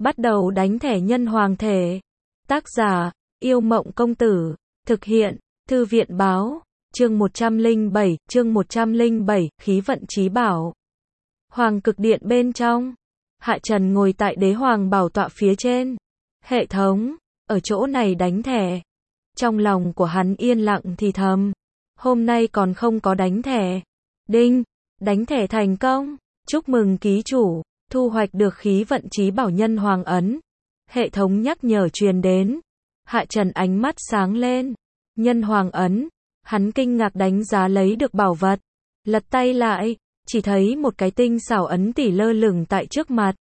Bắt đầu đánh thẻ nhân hoàng thể. Tác giả, Yêu Mộng Công Tử. Thực hiện, Thư viện Báo. Chương 107, khí vận chí bảo. Hoàng cực điện bên trong. Hạ Trần ngồi tại đế hoàng bảo tọa phía trên. Hệ thống, ở chỗ này đánh thẻ. Trong lòng của hắn yên lặng thì thầm. Hôm nay còn không có đánh thẻ. Đinh, đánh thẻ thành công. Chúc mừng ký chủ, thu hoạch được khí vận chí bảo nhân hoàng ấn. Hệ thống nhắc nhở truyền đến. Hạ Trần ánh mắt sáng lên. Nhân hoàng ấn. Hắn kinh ngạc đánh giá lấy được bảo vật. Lật tay lại, chỉ thấy một cái tinh xảo ấn tỷ lơ lửng tại trước mặt.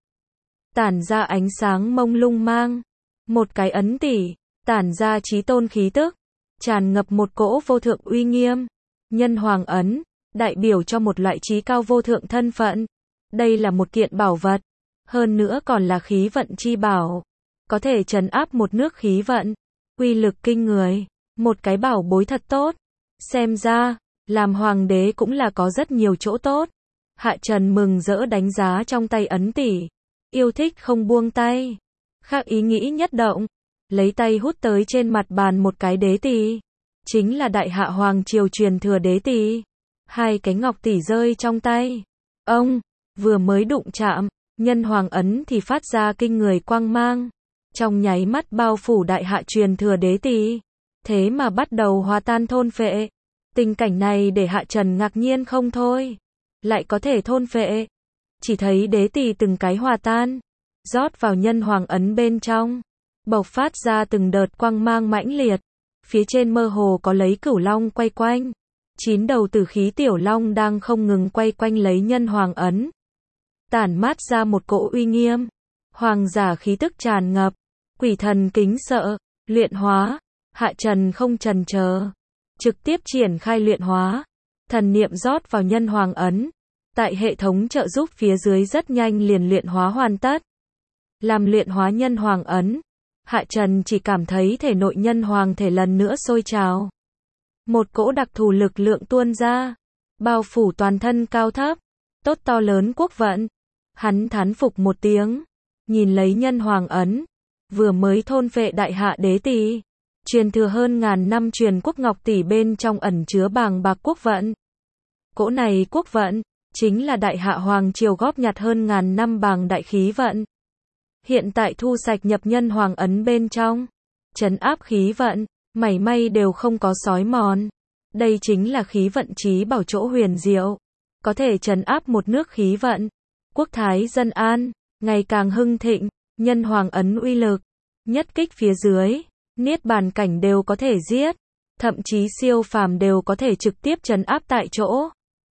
Tản ra ánh sáng mông lung mang. Một cái ấn tỷ, tản ra chí tôn khí tức. Tràn ngập một cỗ vô thượng uy nghiêm. Nhân hoàng ấn, đại biểu cho một loại chí cao vô thượng thân phận. Đây là một kiện bảo vật. Hơn nữa còn là khí vận chi bảo. Có thể trấn áp một nước khí vận. Uy lực kinh người. Một cái bảo bối thật tốt. Xem ra, làm hoàng đế cũng là có rất nhiều chỗ tốt. Hạ Trần mừng rỡ đánh giá trong tay ấn tỷ. Yêu thích không buông tay. Khác ý nghĩ nhất động. Lấy tay hút tới trên mặt bàn một cái đế tỷ. Chính là đại hạ hoàng triều truyền thừa đế tỷ. Hai cái ngọc tỷ rơi trong tay. Ông, vừa mới đụng chạm, nhân hoàng ấn thì phát ra kinh người quang mang. Trong nháy mắt bao phủ đại hạ truyền thừa đế tỷ. Thế mà bắt đầu hòa tan thôn phệ. Tình cảnh này để Hạ Trần ngạc nhiên không thôi. Lại có thể thôn phệ. Chỉ thấy đế tỷ từng cái hòa tan. Rót vào nhân hoàng ấn bên trong. Bộc phát ra từng đợt quang mang mãnh liệt. Phía trên mơ hồ có lấy cửu long quay quanh. 9 đầu tử khí tiểu long đang không ngừng quay quanh lấy nhân hoàng ấn. Tản mát ra một cỗ uy nghiêm. Hoàng giả khí tức tràn ngập. Quỷ thần kính sợ. Luyện hóa. Hạ Trần không chần chờ. Trực tiếp triển khai luyện hóa. Thần niệm rót vào nhân hoàng ấn. Tại hệ thống trợ giúp phía dưới rất nhanh liền luyện hóa hoàn tất. Làm luyện hóa nhân hoàng ấn. Hạ Trần chỉ cảm thấy thể nội nhân hoàng thể lần nữa sôi trào. Một cỗ đặc thù lực lượng tuôn ra. Bao phủ toàn thân cao thấp. Tốt to lớn quốc vận. Hắn thán phục một tiếng. Nhìn lấy nhân hoàng ấn. Vừa mới thôn phệ đại hạ đế tỷ. Truyền thừa hơn ngàn năm truyền quốc ngọc tỷ bên trong ẩn chứa bàng bạc quốc vận. Cỗ này quốc vận, chính là đại hạ hoàng triều góp nhặt hơn ngàn năm bàng đại khí vận. Hiện tại thu sạch nhập nhân hoàng ấn bên trong. Trấn áp khí vận, mảy may đều không có xói mòn. Đây chính là khí vận chí bảo chỗ huyền diệu. Có thể trấn áp một nước khí vận. Quốc thái dân an, ngày càng hưng thịnh, nhân hoàng ấn uy lực. Nhất kích phía dưới. Niết bàn cảnh đều có thể giết, thậm chí siêu phàm đều có thể trực tiếp trấn áp tại chỗ.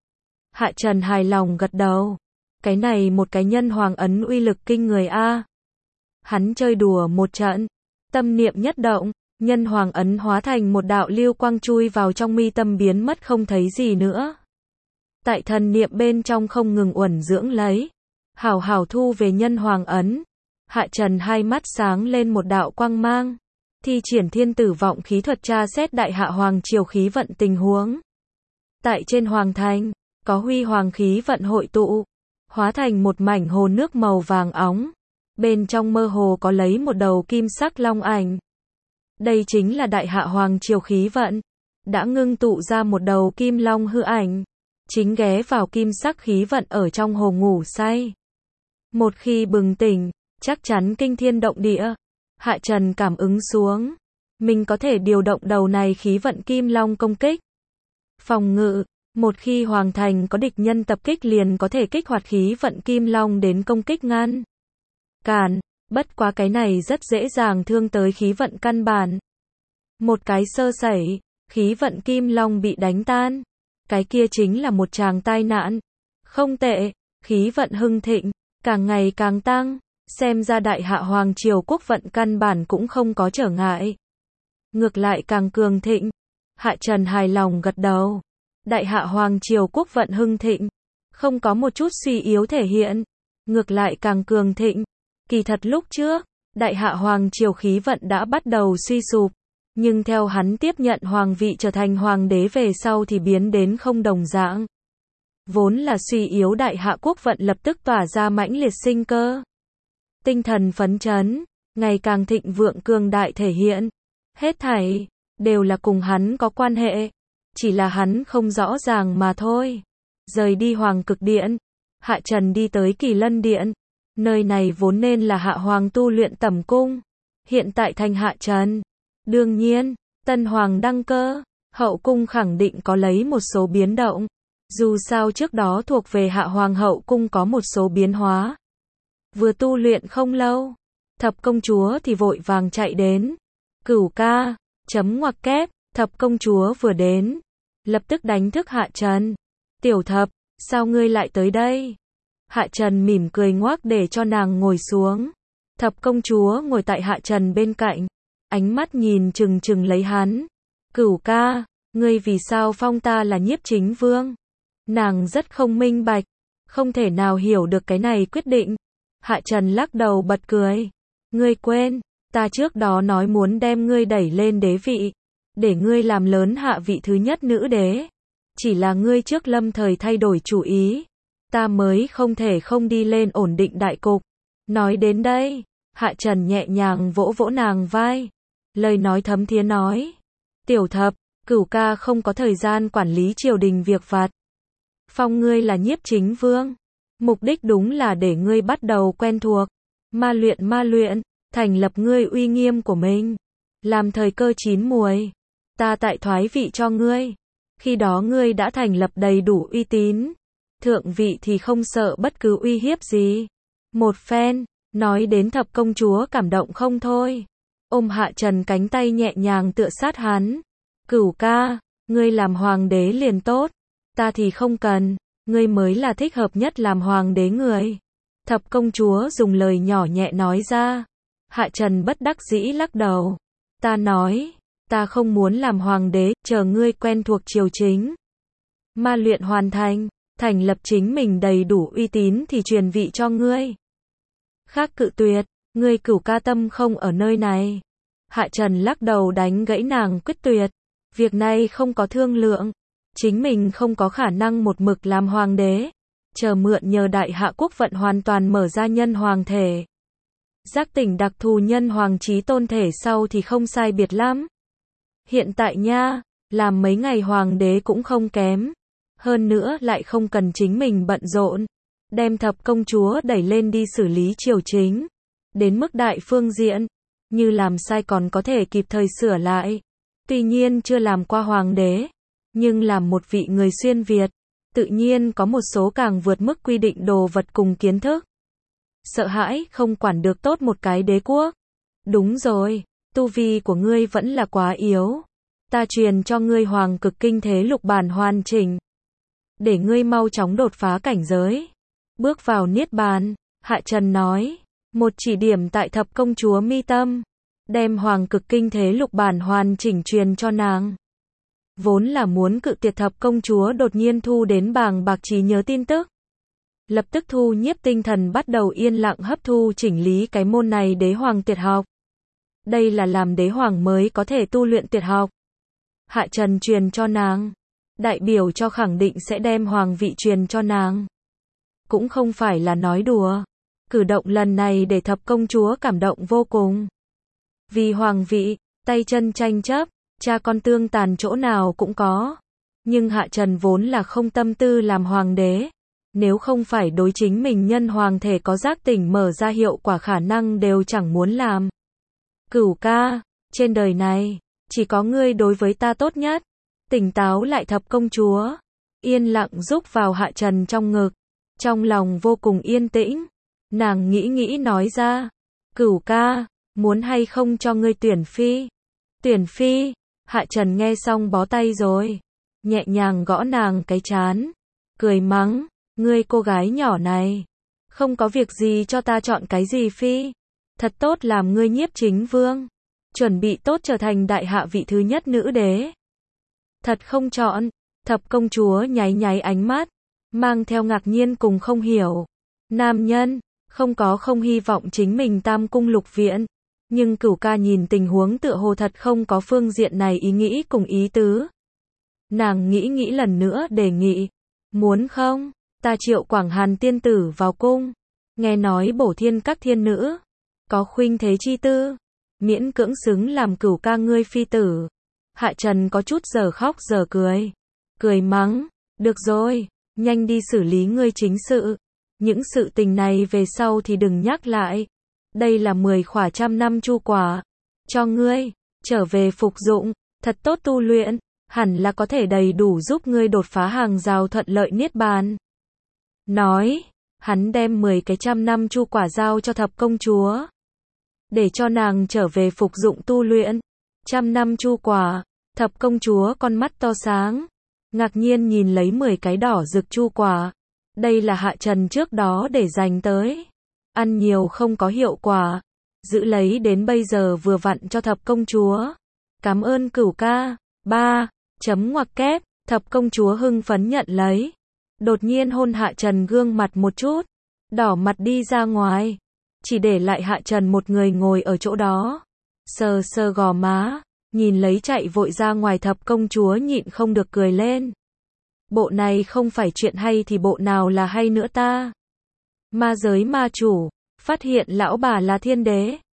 Hạ Trần hài lòng gật đầu. Cái này một cái nhân hoàng ấn uy lực kinh người a. Hắn chơi đùa một trận, tâm niệm nhất động, nhân hoàng ấn hóa thành một đạo lưu quang chui vào trong mi tâm biến mất không thấy gì nữa. Tại thần niệm bên trong không ngừng uẩn dưỡng lấy, hảo hảo thu về nhân hoàng ấn. Hạ Trần hai mắt sáng lên một đạo quang mang. Thi triển thiên tử vọng khí thuật tra xét đại hạ hoàng triều khí vận tình huống. Tại trên hoàng thành, có huy hoàng khí vận hội tụ, hóa thành một mảnh hồ nước màu vàng óng. Bên trong mơ hồ có lấy một đầu kim sắc long ảnh. Đây chính là đại hạ hoàng triều khí vận. Đã ngưng tụ ra một đầu kim long hư ảnh. Chính ghé vào kim sắc khí vận ở trong hồ ngủ say. Một khi bừng tỉnh, chắc chắn kinh thiên động địa. Hạ Trần cảm ứng xuống. Mình có thể điều động đầu này khí vận kim long công kích. Phòng ngự. Một khi hoàng thành có địch nhân tập kích liền có thể kích hoạt khí vận kim long đến công kích ngăn cản. Bất quá cái này rất dễ dàng thương tới khí vận căn bản. Một cái sơ sẩy, khí vận kim long bị đánh tan. Cái kia chính là một tràng tai nạn. Không tệ, khí vận hưng thịnh, càng ngày càng tăng. Xem ra đại hạ hoàng triều quốc vận căn bản cũng không có trở ngại. Ngược lại càng cường thịnh. Hạ Trần hài lòng gật đầu. Đại hạ hoàng triều quốc vận hưng thịnh. Không có một chút suy yếu thể hiện. Ngược lại càng cường thịnh. Kỳ thật lúc trước, đại hạ hoàng triều khí vận đã bắt đầu suy sụp. Nhưng theo hắn tiếp nhận hoàng vị trở thành hoàng đế về sau thì biến đến không đồng dạng. Vốn là suy yếu đại hạ quốc vận lập tức tỏa ra mãnh liệt sinh cơ. tinh thần phấn chấn, ngày càng thịnh vượng cường đại thể hiện. Hết thảy, đều là cùng hắn có quan hệ. Chỉ là hắn không rõ ràng mà thôi. Rời đi Hoàng Cực Điện, Hạ Trần đi tới Kỳ Lân Điện. Nơi này vốn nên là Hạ Hoàng tu luyện tẩm cung. Hiện tại thành Hạ Trần. Đương nhiên, Tân Hoàng đăng cơ, hậu cung khẳng định có lấy một số biến động. Dù sao trước đó thuộc về Hạ Hoàng hậu cung có một số biến hóa. Vừa tu luyện không lâu, thập công chúa thì vội vàng chạy đến. Cửu ca, chấm ngoặc kép, thập công chúa vừa đến, lập tức đánh thức Hạ Trần. Tiểu thập, sao ngươi lại tới đây? Hạ Trần mỉm cười ngoác để cho nàng ngồi xuống. Thập công chúa ngồi tại Hạ Trần bên cạnh, ánh mắt nhìn chừng chừng lấy hắn. Cửu ca, ngươi vì sao phong ta là nhiếp chính vương? Nàng rất không minh bạch, không thể nào hiểu được cái này quyết định. Hạ Trần lắc đầu bật cười. Ngươi quên, ta trước đó nói muốn đem ngươi đẩy lên đế vị, để ngươi làm lớn hạ vị thứ nhất nữ đế. Chỉ là ngươi trước lâm thời thay đổi chủ ý, ta mới không thể không đi lên ổn định đại cục. Nói đến đây, Hạ Trần nhẹ nhàng vỗ vỗ nàng vai. Lời nói thấm thía nói. Tiểu thập, cửu ca không có thời gian quản lý triều đình việc vặt. Phong ngươi là nhiếp chính vương. Mục đích đúng là để ngươi bắt đầu quen thuộc. Ma luyện, thành lập ngươi uy nghiêm của mình. Làm thời cơ chín muồi, ta tại thoái vị cho ngươi. Khi đó ngươi đã thành lập đầy đủ uy tín. Thượng vị thì không sợ bất cứ uy hiếp gì. Một phen, nói đến thập công chúa cảm động không thôi. Ôm Hạ Trần cánh tay nhẹ nhàng tựa sát hắn. Cửu ca, ngươi làm hoàng đế liền tốt. Ta thì không cần, ngươi mới là thích hợp nhất làm hoàng đế người. Thập công chúa dùng lời nhỏ nhẹ nói ra. Hạ Trần bất đắc dĩ lắc đầu. Ta nói, ta không muốn làm hoàng đế, chờ ngươi quen thuộc triều chính. Ma luyện hoàn thành, thành lập chính mình đầy đủ uy tín thì truyền vị cho ngươi. Khác cự tuyệt, ngươi cửu ca tâm không ở nơi này. Hạ Trần lắc đầu đánh gãy nàng quyết tuyệt. Việc này không có thương lượng. Chính mình không có khả năng một mực làm hoàng đế. Chờ mượn nhờ đại hạ quốc vận hoàn toàn mở ra nhân hoàng thể. Giác tỉnh đặc thù nhân hoàng chí tôn thể sau thì không sai biệt lắm. Hiện tại nha, làm mấy ngày hoàng đế cũng không kém. Hơn nữa lại không cần chính mình bận rộn. Đem thập công chúa đẩy lên đi xử lý triều chính. Đến mức đại phương diện, như làm sai còn có thể kịp thời sửa lại. Tuy nhiên chưa làm qua hoàng đế, nhưng làm một vị người xuyên Việt, tự nhiên có một số càng vượt mức quy định đồ vật cùng kiến thức. Sợ hãi không quản được tốt một cái đế quốc. Đúng rồi, tu vi của ngươi vẫn là quá yếu. Ta truyền cho ngươi Hoàng Cực Kinh Thế Lục bản hoàn chỉnh, để ngươi mau chóng đột phá cảnh giới, bước vào niết bàn. Hạ Trần nói, một chỉ điểm tại thập công chúa mi tâm, đem Hoàng Cực Kinh Thế Lục bản hoàn chỉnh truyền cho nàng. Vốn là muốn cự tuyệt thập công chúa đột nhiên thu đến bàng bạc trí nhớ tin tức. Lập tức thu nhiếp tinh thần bắt đầu yên lặng hấp thu chỉnh lý cái môn này đế hoàng tuyệt học. Đây là làm đế hoàng mới có thể tu luyện tuyệt học. Hạ Trần truyền cho nàng, đại biểu cho khẳng định sẽ đem hoàng vị truyền cho nàng. Cũng không phải là nói đùa. Cử động lần này để thập công chúa cảm động vô cùng. Vì hoàng vị, tay chân tranh chấp, cha con tương tàn chỗ nào cũng có. Nhưng Hạ Trần vốn là không tâm tư làm hoàng đế. Nếu không phải đối chính mình nhân hoàng thể có giác tỉnh mở ra hiệu quả khả năng đều chẳng muốn làm. Cửu ca, trên đời này, chỉ có ngươi đối với ta tốt nhất. Tỉnh táo lại thập công chúa. Yên lặng rúc vào Hạ Trần trong ngực. Trong lòng vô cùng yên tĩnh. Nàng nghĩ nói ra. Cửu ca, muốn hay không cho ngươi tuyển phi? Tuyển phi? Hạ Trần nghe xong bó tay rồi. Nhẹ nhàng gõ nàng cái trán. Cười mắng. Ngươi cô gái nhỏ này. Không có việc gì cho ta chọn cái gì phi? Thật tốt làm ngươi nhiếp chính vương. Chuẩn bị tốt trở thành đại hạ vị thứ nhất nữ đế. Thật không chọn. Thập công chúa nháy nháy ánh mắt. Mang theo ngạc nhiên cùng không hiểu. Nam nhân, không hy vọng chính mình tam cung lục viện. Nhưng cửu ca nhìn tình huống tựa hồ thật không có phương diện này ý nghĩ cùng ý tứ. Nàng nghĩ lần nữa đề nghị. Muốn không? Ta triệu Quảng Hàn tiên tử vào cung. Nghe nói bổ thiên các thiên nữ, có khuynh thế chi tư, miễn cưỡng xứng làm cửu ca ngươi phi tử. Hạ Trần có chút giờ khóc giờ cười. Cười mắng, được rồi, nhanh đi xử lý ngươi chính sự. Những sự tình này về sau thì đừng nhắc lại. Đây là 10 khỏa trăm năm chu quả. Cho ngươi, trở về phục dụng, thật tốt tu luyện, hẳn là có thể đầy đủ giúp ngươi đột phá hàng rào thuận lợi niết bàn. Nói, hắn đem 10 cái trăm năm chu quả giao cho thập công chúa. Để cho nàng trở về phục dụng tu luyện. Trăm năm chu quả, thập công chúa con mắt to sáng. Ngạc nhiên nhìn lấy 10 cái đỏ rực chu quả. Đây là Hạ Trần trước đó để dành tới. Ăn nhiều không có hiệu quả. Giữ lấy đến bây giờ vừa vặn cho thập công chúa. Cảm ơn cửu ca. 3. Chấm ngoặc kép. Thập công chúa hưng phấn nhận lấy. Đột nhiên hôn Hạ Trần gương mặt một chút. Đỏ mặt đi ra ngoài. Chỉ để lại Hạ Trần một người ngồi ở chỗ đó. Sờ sờ gò má. Nhìn lấy chạy vội ra ngoài thập công chúa nhịn không được cười lên. Bộ này không phải chuyện hay thì bộ nào là hay nữa ta? Ma giới ma chủ, phát hiện lão bà là thiên đế.